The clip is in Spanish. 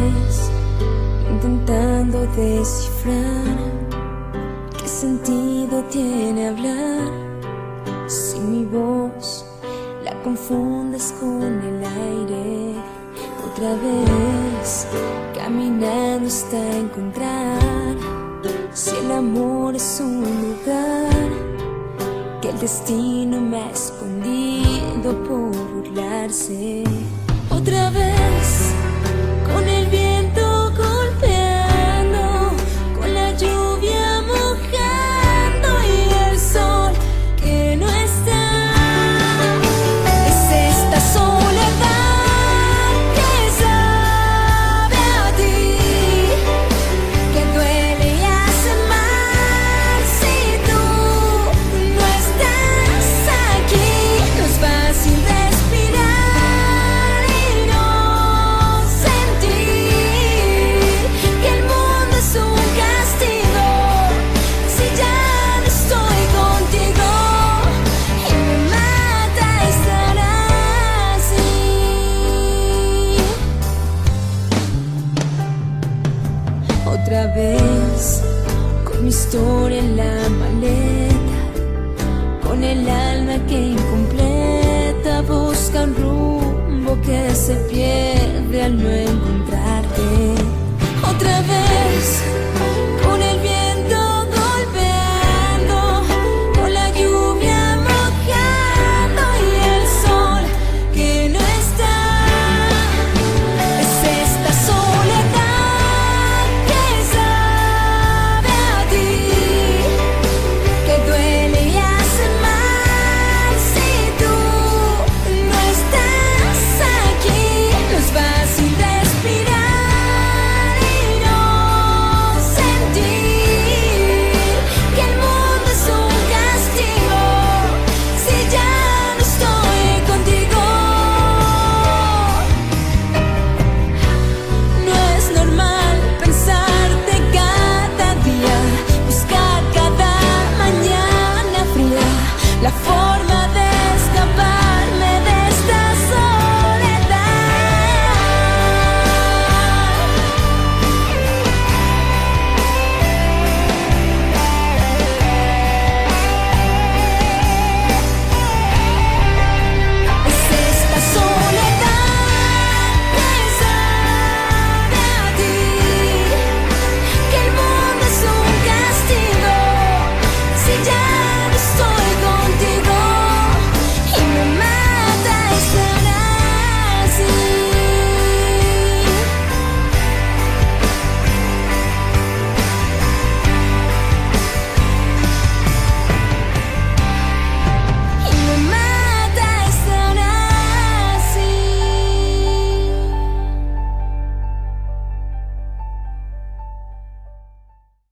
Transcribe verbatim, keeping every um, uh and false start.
vez, intentando descifrar qué sentido tiene hablar si mi voz la confundes con el aire. Otra vez, caminando hasta encontrar si el amor es un lugar que el destino me ha escondido por burlarse. Otra vez, con el viento golpeando, con la lluvia mojando y el sol que no está. Es esta soledad que sabe a ti, que duele y hace mal si tú no estás aquí. No es fácil respirar y no sentir que el mundo es un castigo si ya no estoy contigo, y me mata estar así. Otra vez, con mi historia en la maleta, con el alma que incompleta busca un rumbo que se pierde al no encontrar.